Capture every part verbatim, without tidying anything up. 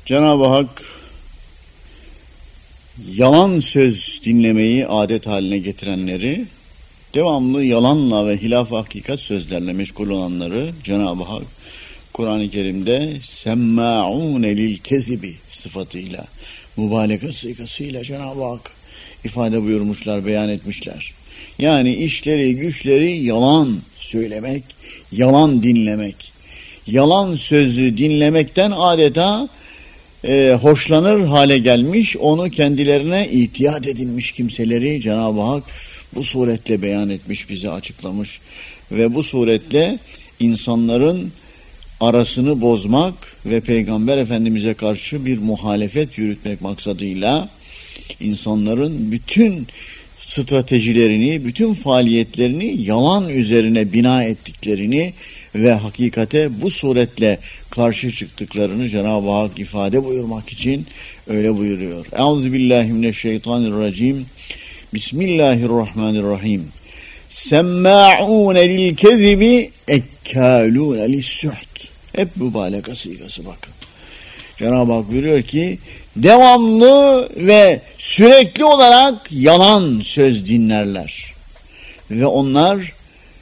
Cenab-ı Hak yalan söz dinlemeyi adet haline getirenleri, devamlı yalanla ve hilaf-ı hakikat sözlerle meşgul olanları Cenab-ı Hak Kur'an-ı Kerim'de semmâ'ûne lil kezibi sıfatıyla, mübalağa sigasıyla Cenab-ı Hak ifade buyurmuşlar, beyan etmişler. Yani işleri güçleri yalan söylemek, yalan dinlemek. Yalan sözü dinlemekten adeta e, hoşlanır hale gelmiş, onu kendilerine itiyat edinmiş kimseleri Cenab-ı Hak bu suretle beyan etmiş, bize açıklamış. Ve bu suretle insanların arasını bozmak ve Peygamber Efendimiz'e karşı bir muhalefet yürütmek maksadıyla insanların bütün stratejilerini, bütün faaliyetlerini yalan üzerine bina ettiklerini ve hakikate bu suretle karşı çıktıklarını Cenab-ı Hak ifade buyurmak için öyle buyuruyor. Euzubillahimineşşeytanirracim. Bismillahirrahmanirrahim. Semmâ'ûne lil kezibi ekkâlûne lissuht. Hep mübalağa sigası bakın. Cenab-ı Hak buyuruyor ki devamlı ve sürekli olarak yalan söz dinlerler. Ve onlar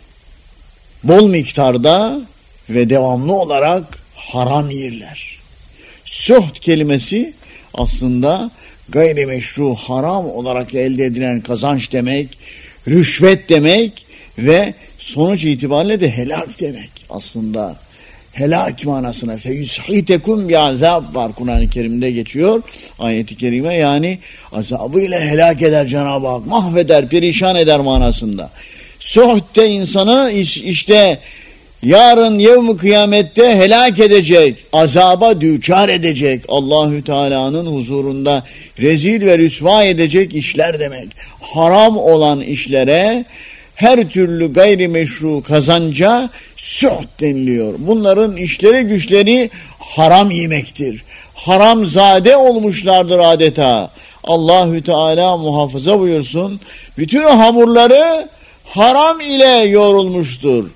bol miktarda ve devamlı olarak haram yerler. Suht kelimesi aslında gayrimeşru haram olarak elde edilen kazanç demek, rüşvet demek ve sonuç itibariyle de helak demek. Aslında helak manasına feyushitekum bi azab var, Kur'an-ı Kerim'de geçiyor ayet-i kerime, yani azabıyla helak eder Cenab-ı Hak, mahveder, perişan eder manasında. Suhte insanı işte yarın yevm-i kıyamette helak edecek, azaba düçar edecek, Allahü Teala'nın huzurunda rezil ve rüsva edecek işler demek. Haram olan işlere, her türlü gayrimeşru kazanca suht deniliyor. Bunların işleri güçleri haram yemektir. Haramzade olmuşlardır adeta. Allahü Teala muhafaza buyursun. Bütün hamurları haram ile yoğrulmuştur.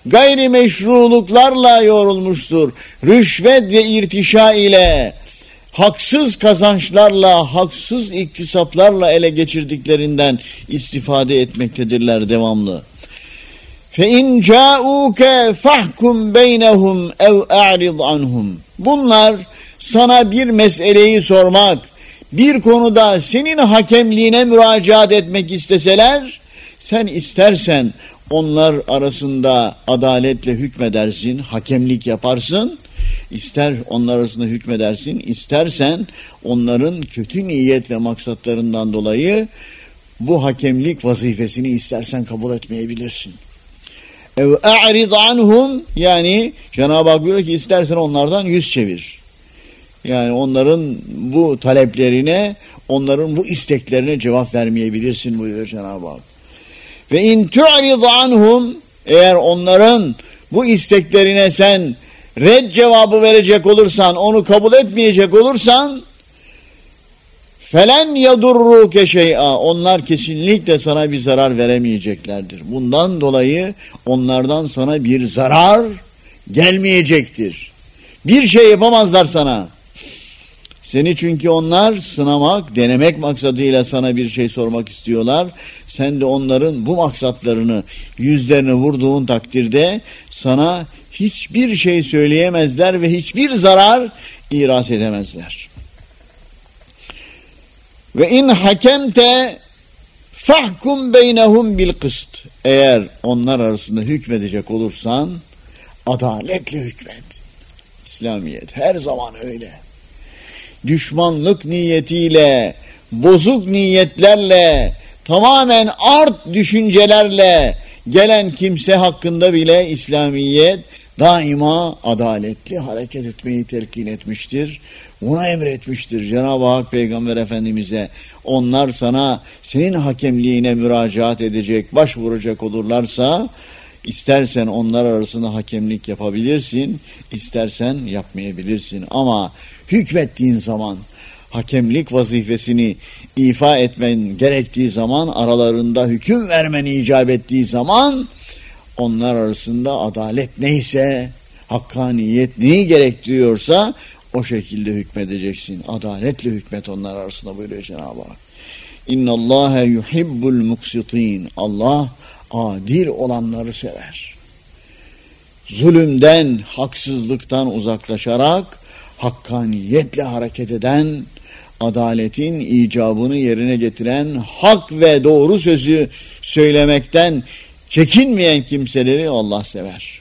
Gayrimeşruluklarla yoğrulmuştur. Rüşvet ve irtişa ile, haksız kazançlarla, haksız iktisaplarla ele geçirdiklerinden istifade etmektedirler devamlı. فَاِنْ جَاءُوكَ فَحْكُمْ بَيْنَهُمْ اَوْ اَعْرِضْ عَنْهُمْ. Bunlar sana bir meseleyi sormak, bir konuda senin hakemliğine müracaat etmek isteseler, sen istersen onlar arasında adaletle hükmedersin, hakemlik yaparsın. İster onlar arasında hükmedersin, istersen onların kötü niyet ve maksatlarından dolayı bu hakemlik vazifesini istersen kabul etmeyebilirsin. Ev a'rid anhum, yani Cenab-ı Hak buyuruyor ki istersen onlardan yüz çevir. Yani onların bu taleplerine, onların bu isteklerine cevap vermeyebilirsin buyuruyor Cenab-ı Hak. Ve in tu'rid anhum, eğer onların bu isteklerine sen red cevabı verecek olursan, onu kabul etmeyecek olursan, felen yadurruke şey'a, onlar kesinlikle sana bir zarar veremeyeceklerdir. Bundan dolayı onlardan sana bir zarar gelmeyecektir. Bir şey yapamazlar sana. Seni çünkü onlar sınamak, denemek maksadıyla sana bir şey sormak istiyorlar. Sen de onların bu maksatlarını yüzlerine vurduğun takdirde sana hiçbir şey söyleyemezler ve hiçbir zarar iras edemezler. Ve in hakemte fahkum beynehum bil kıst. Eğer onlar arasında hükmedecek olursan adaletle hükmet. İslamiyet her zaman öyle. Düşmanlık niyetiyle, bozuk niyetlerle, tamamen art düşüncelerle gelen kimse hakkında bile İslamiyet daima adaletli hareket etmeyi telkin etmiştir. Buna emretmiştir Cenab-ı Hak Peygamber Efendimiz'e. Onlar sana, senin hakemliğine müracaat edecek, başvuracak olurlarsa, İstersen onlar arasında hakemlik yapabilirsin, istersen yapmayabilirsin. Ama hükmettiğin zaman, hakemlik vazifesini ifa etmen gerektiği zaman, aralarında hüküm vermen icap ettiği zaman, onlar arasında adalet neyse, hakkaniyet neyi gerektiriyorsa, o şekilde hükmedeceksin. Adaletle hükmet onlar arasında buyuruyor Cenab-ı Hak. İnna Allaha yuhibbul muksitin. Allah adil olanları sever. Zulümden, haksızlıktan uzaklaşarak hakkaniyetle hareket eden, adaletin icabını yerine getiren, hak ve doğru sözü söylemekten çekinmeyen kimseleri Allah sever.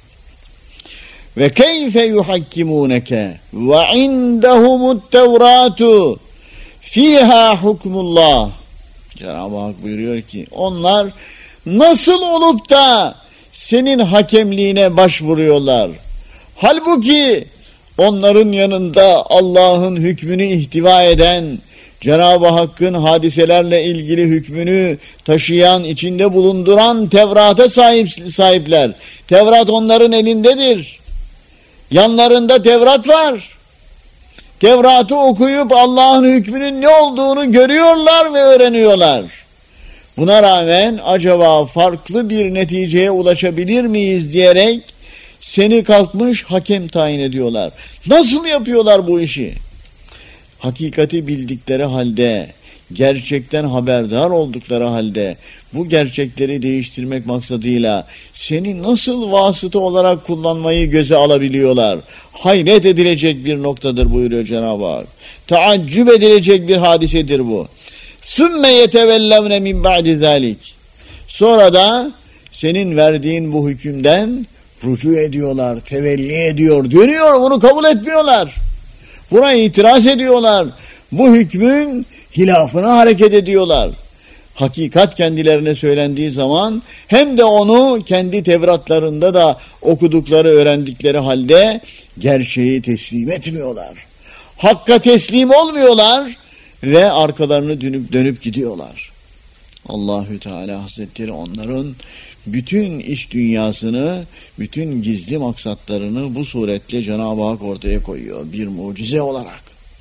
Ve keyfe yuhakkimuneke ve indehumut tevratu fiha hukmullah. Cenab-ı Hak buyuruyor ki onlar nasıl olup da senin hakemliğine başvuruyorlar? Halbuki onların yanında Allah'ın hükmünü ihtiva eden, Cenab-ı Hakk'ın hadiselerle ilgili hükmünü taşıyan, içinde bulunduran Tevrat'a sahip, sahipler. Tevrat onların elindedir. Yanlarında Tevrat var. Tevrat'ı okuyup Allah'ın hükmünün ne olduğunu görüyorlar ve öğreniyorlar. Buna rağmen acaba farklı bir neticeye ulaşabilir miyiz diyerek seni kalkmış hakem tayin ediyorlar. Nasıl yapıyorlar bu işi? Hakikati bildikleri halde, gerçekten haberdar oldukları halde bu gerçekleri değiştirmek maksadıyla seni nasıl vasıta olarak kullanmayı göze alabiliyorlar? Hayret edilecek bir noktadır buyuruyor Cenab-ı Hak. Taaccüp edilecek bir hadisedir bu. Sümme yetevellevne min ba'di zalik. Sonra da senin verdiğin bu hükümden rücu ediyorlar, tevelli ediyor, dönüyor, bunu kabul etmiyorlar. Buna itiraz ediyorlar. Bu hükmün hilafına hareket ediyorlar. Hakikat kendilerine söylendiği zaman hem de onu kendi Tevratlarında da okudukları, öğrendikleri halde gerçeği teslim etmiyorlar. Hakka teslim olmuyorlar ve arkalarını dönüp dönüp gidiyorlar. Allahü Teala Hazretleri onların bütün iç dünyasını, bütün gizli maksatlarını bu suretle Cenab-ı Hak ortaya koyuyor bir mucize olarak.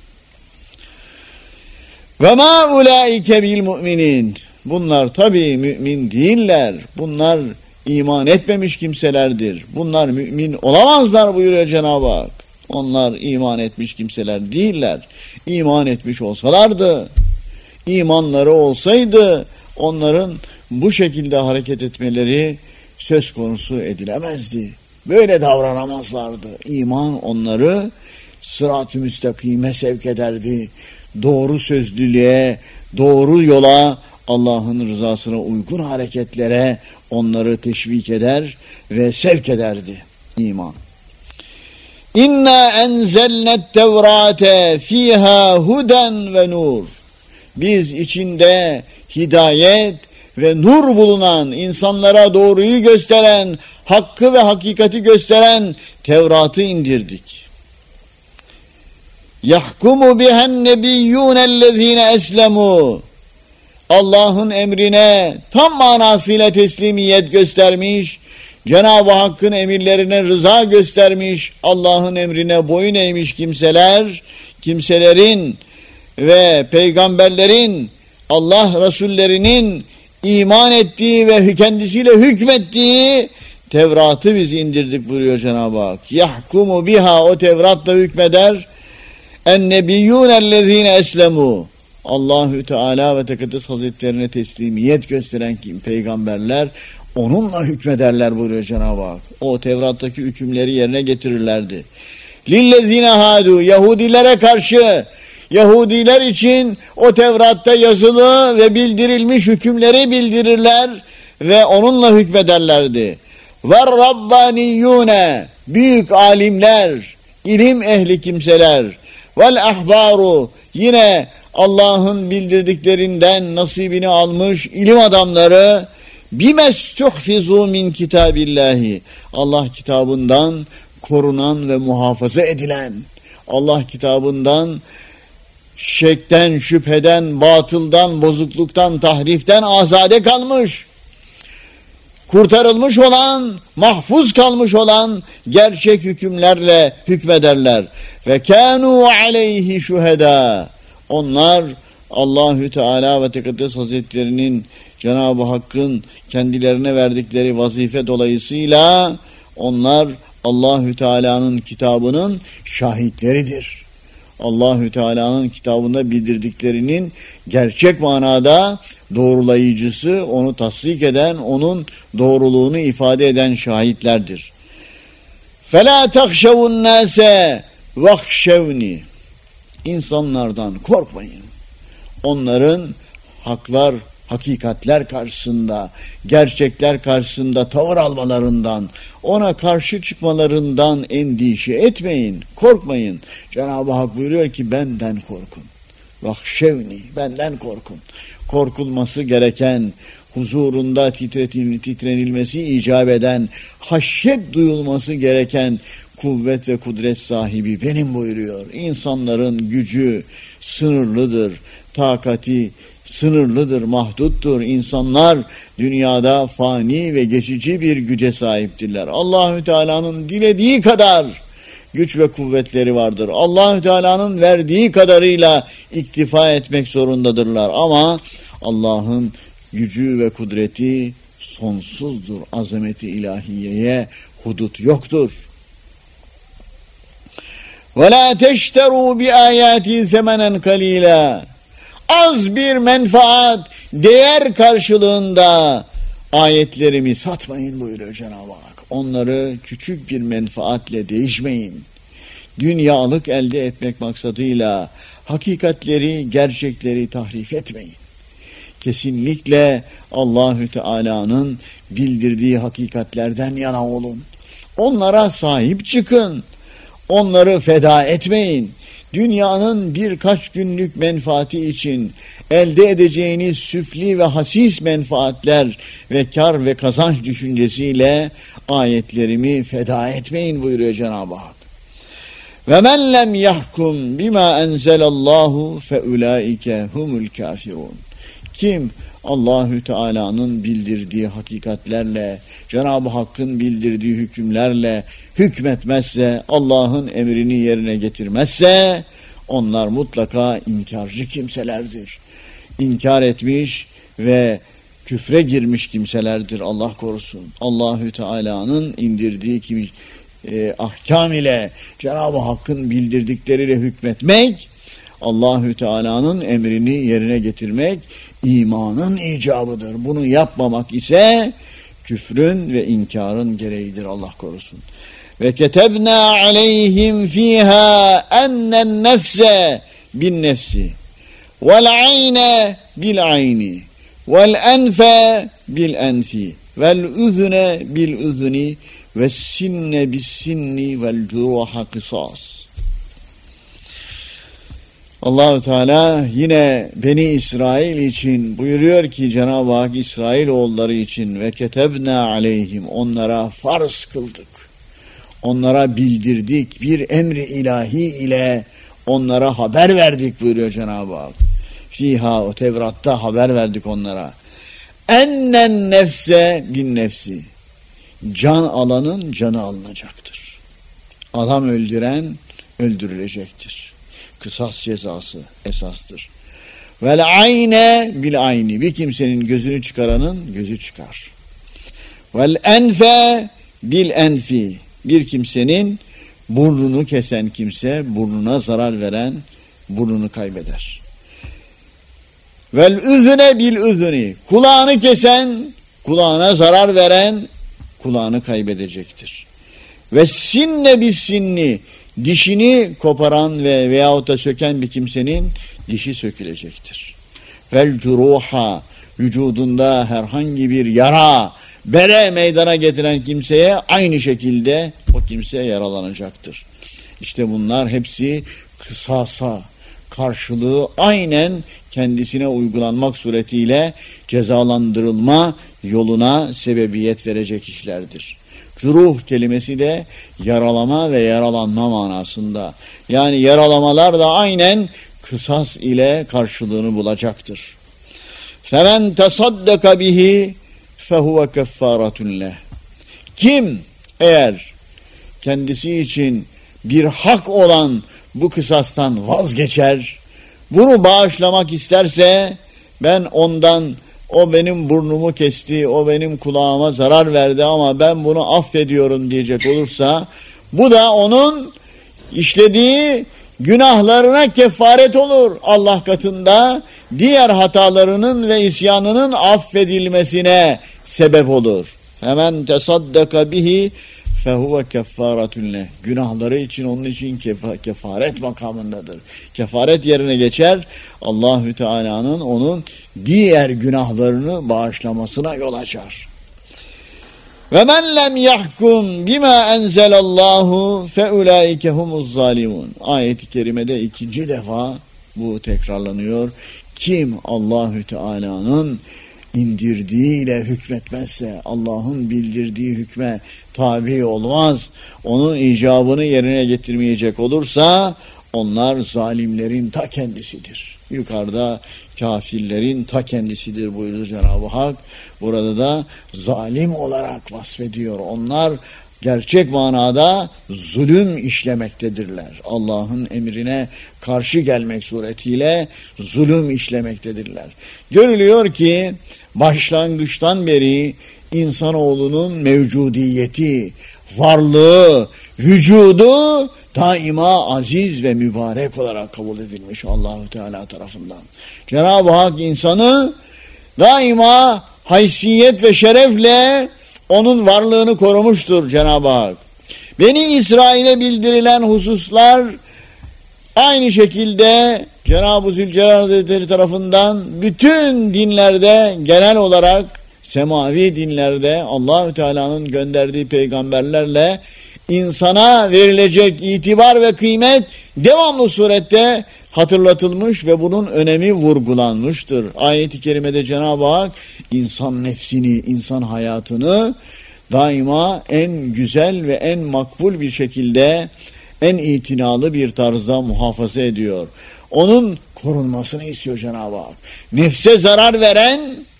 Ve ma ulaike bil mu'minin. Bunlar tabii mümin değiller. Bunlar iman etmemiş kimselerdir. Bunlar mümin olamazlar buyuruyor Cenab-ı Hak. Onlar iman etmiş kimseler değiller. İman etmiş olsalardı, imanları olsaydı onların bu şekilde hareket etmeleri söz konusu edilemezdi. Böyle davranamazlardı. İman onları sırat-ı müstakime sevk ederdi. Doğru sözlülüğe, doğru yola, Allah'ın rızasına uygun hareketlere onları teşvik eder ve sevk ederdi iman. İnna enzelnet tevrate fiha huden ve nur. Biz içinde hidayet ve nur bulunan, insanlara doğruyu gösteren, hakkı ve hakikati gösteren Tevrat'ı indirdik. Yahkumu bihen nebiyyûnellezîne eslemû. Allah'ın emrine tam manasıyla teslimiyet göstermiş, Cenab-ı Hakk'ın emirlerine rıza göstermiş, Allah'ın emrine boyun eğmiş kimseler, kimselerin ve peygamberlerin, Allah Resullerinin iman ettiği ve kendisiyle hükmettiği Tevrat'ı biz indirdik buyuruyor Cenab-ı Hak. Yahkumu biha, o Tevrat'la hükmeder. En-nebiyyûnellezîne eslemû. Allahü Teala ve Tekaddes Hazretlerine teslimiyet gösteren kim? Peygamberler onunla hükmederler buyuruyor Cenab-ı Hak. O Tevrat'taki hükümleri yerine getirirlerdi. Lillezîne hâdû, Yahudilere karşı, Yahudiler için o Tevrat'ta yazılı ve bildirilmiş hükümleri bildirirler ve onunla hükmederlerdi. Ve Rabbaniyyûne, büyük alimler, ilim ehli kimseler, vel ahbaru, yine Allah'ın bildirdiklerinden nasibini almış ilim adamları, bimestuhfizu min kitabillahi, Allah kitabından korunan ve muhafaza edilen, Allah kitabından şekten, şüpheden, batıldan, bozukluktan, tahriften azade kalmış, kurtarılmış olan, mahfuz kalmış olan gerçek hükümlerle hükmederler. Ve kânû aleyhi şuhedâ. Onlar Allahü Teala ve Tekaddes Hazretlerinin, Cenab-ı Hakk'ın kendilerine verdikleri vazife dolayısıyla onlar Allahü Teala'nın kitabının şahitleridir. Allahü Teala'nın kitabında bildirdiklerinin gerçek manada doğrulayıcısı, onu tasdik eden, onun doğruluğunu ifade eden şahitlerdir. فَلَا تَخْشَوُ النَّاسَ وَخْشَوْنِ İnsanlardan korkmayın. Onların haklar, hakikatler karşısında, gerçekler karşısında tavır almalarından, ona karşı çıkmalarından endişe etmeyin, korkmayın. Cenab-ı Hak buyuruyor ki benden korkun. Vahşevni, benden korkun. Korkulması gereken, huzurunda titretil, titrenilmesi icap eden, haşyet duyulması gereken kuvvet ve kudret sahibi benim buyuruyor. İnsanların gücü sınırlıdır, takati sınırlıdır, mahduttur. İnsanlar dünyada fani ve geçici bir güce sahiptirler. Allahü Teala'nın dilediği kadar güç ve kuvvetleri vardır. Allahü Teala'nın verdiği kadarıyla iktifa etmek zorundadırlar. Ama Allah'ın gücü ve kudreti sonsuzdur. Azameti ilahiyeye hudut yoktur. وَلَا تَشْتَرُوا بِآيَاتِ ثَمَنًا قَلِيلًا Az bir menfaat, değer karşılığında ayetlerimi satmayın buyuruyor Cenab-ı Hak. Onları küçük bir menfaatle değişmeyin. Dünyalık elde etmek maksadıyla hakikatleri, gerçekleri tahrif etmeyin. Kesinlikle Allahü Teala'nın bildirdiği hakikatlerden yana olun. Onlara sahip çıkın. Onları feda etmeyin. Dünyanın birkaç günlük menfaati için elde edeceğiniz süfli ve hasis menfaatler ve kar ve kazanç düşüncesiyle ayetlerimi feda etmeyin buyuruyor Cenab-ı Hak. Ve men lem yahkum bima enzelallahu fe ulaike humul kafirun. Kim Allahü Teala'nın bildirdiği hakikatlerle, Cenab-ı Hakk'ın bildirdiği hükümlerle hükmetmezse, Allah'ın emrini yerine getirmezse, onlar mutlaka inkarcı kimselerdir. İnkar etmiş ve küfre girmiş kimselerdir, Allah korusun. Allahü Teala'nın indirdiği kim, e, ahkam ile, Cenab-ı Hakk'ın bildirdikleriyle hükmetmek, Allahü Teala'nın emrini yerine getirmek imanın icabıdır. Bunu yapmamak ise küfrün ve inkarın gereğidir, Allah korusun. Ve ketebna aleyhim fiha ennen nefse bin nefsi vel ayne bil ayni vel enfe bil enfi vel üzüne bil üzüni ve sinne bis sinni vel curuha kısas. Allah-u Teala yine Beni İsrail için buyuruyor ki Cenab-ı Hak İsrailoğulları için ve ketebna aleyhim onlara farz kıldık. Onlara bildirdik, bir emri ilahi ile onlara haber verdik buyuruyor Cenab-ı Hak. Fiha, o Tevrat'ta haber verdik onlara. Ennen nefse bin nefsi. Can alanın canı alınacaktır. Adam öldüren öldürülecektir. Kısas cezası esastır. Vel ayne bil ayni. Bir kimsenin gözünü çıkaranın gözü çıkar. Vel enfe bil enfi. Bir kimsenin burnunu kesen kimse, burnuna zarar veren burnunu kaybeder. Vel üzüne bil üzüni. Kulağını kesen, kulağına zarar veren kulağını kaybedecektir. Ve sinne bis sinni. Dişini koparan ve veyahut da söken bir kimsenin dişi sökülecektir. Vel curuha, vücudunda herhangi bir yara, bere meydana getiren kimseye aynı şekilde o kimse yaralanacaktır. İşte bunlar hepsi kısasa, karşılığı aynen kendisine uygulanmak suretiyle cezalandırılma yoluna sebebiyet verecek işlerdir. Curuh kelimesi de yaralama ve yaralanma manasında. Yani yaralamalar da aynen kısas ile karşılığını bulacaktır. فَمَنْ تَصَدَّقَ بِهِ فَهُوَ كَفَّارَةٌ لَهِ. Kim eğer kendisi için bir hak olan bu kısastan vazgeçer, bunu bağışlamak isterse, ben ondan, o benim burnumu kesti, o benim kulağıma zarar verdi ama ben bunu affediyorum diyecek olursa, bu da onun işlediği günahlarına kefaret olur Allah katında, diğer hatalarının ve isyanının affedilmesine sebep olur. Hemen tesaddaka bihi fehuve keffaretun leh. Günahları için onun için kefa, kefaret makamındadır. Kefaret yerine geçer. Allahü Teala'nın onun diğer günahlarını bağışlamasına yol açar. Ve men lem yahkum bima enzelallahu fe ulaike humuz zalimun. Ayet-i kerimede ikinci defa bu tekrarlanıyor. Kim Allahü Teala'nın indirdiğiyle hükmetmezse, Allah'ın bildirdiği hükme tabi olmaz, onun icabını yerine getirmeyecek olursa onlar zalimlerin ta kendisidir. Yukarıda kafirlerin ta kendisidir buyurdu Cenab-ı Hak. Burada da zalim olarak vasfediyor. Onlar gerçek manada zulüm işlemektedirler. Allah'ın emrine karşı gelmek suretiyle zulüm işlemektedirler. Görülüyor ki başlangıçtan beri insanoğlunun mevcudiyeti, varlığı, vücudu daima aziz ve mübarek olarak kabul edilmiş Allahu Teala tarafından. Cenab-ı Hak insanı daima haysiyet ve şerefle onun varlığını korumuştur Cenab-ı Hak. Beni İsrail'e bildirilen hususlar aynı şekilde Cenab-ı Zülcelal Hazretleri tarafından bütün dinlerde genel olarak semavi dinlerde Allahü Teala'nın gönderdiği peygamberlerle insana verilecek itibar ve kıymet devamlı surette hatırlatılmış ve bunun önemi vurgulanmıştır. Ayet-i kerimede Cenab-ı Hak insan nefsini, insan hayatını daima en güzel ve en makbul bir şekilde, en itinalı bir tarzda muhafaza ediyor. Onun korunmasını istiyor Cenab-ı Hak. Nefse zarar veren,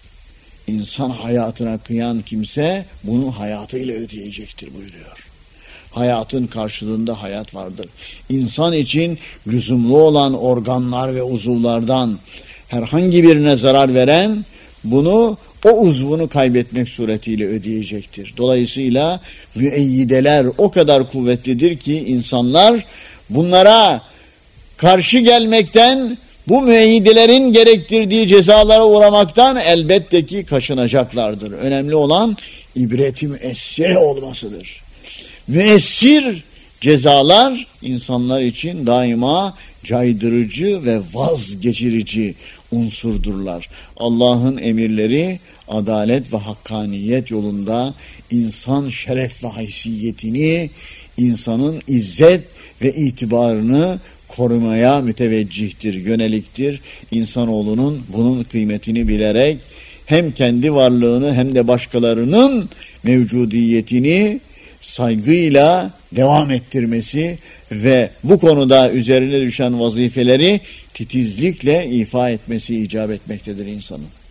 insan hayatına kıyan kimse bunu hayatıyla ödeyecektir buyuruyor. Hayatın karşılığında hayat vardır. İnsan için lüzumlu olan organlar ve uzuvlardan herhangi birine zarar veren bunu o uzvunu kaybetmek suretiyle ödeyecektir. Dolayısıyla müeyyideler o kadar kuvvetlidir ki insanlar bunlara karşı gelmekten, bu müeyyidelerin gerektirdiği cezalara uğramaktan elbette ki kaçınacaklardır. Önemli olan ibreti müessire olmasıdır. Müessir cezalar insanlar için daima caydırıcı ve vazgeçirici unsurdurlar. Allah'ın emirleri adalet ve hakkaniyet yolunda insan şeref ve haysiyetini, insanın izzet ve itibarını korumaya müteveccihtir, yöneliktir. İnsanoğlunun bunun kıymetini bilerek hem kendi varlığını hem de başkalarının mevcudiyetini saygıyla devam ettirmesi ve bu konuda üzerine düşen vazifeleri titizlikle ifa etmesi icap etmektedir insanın.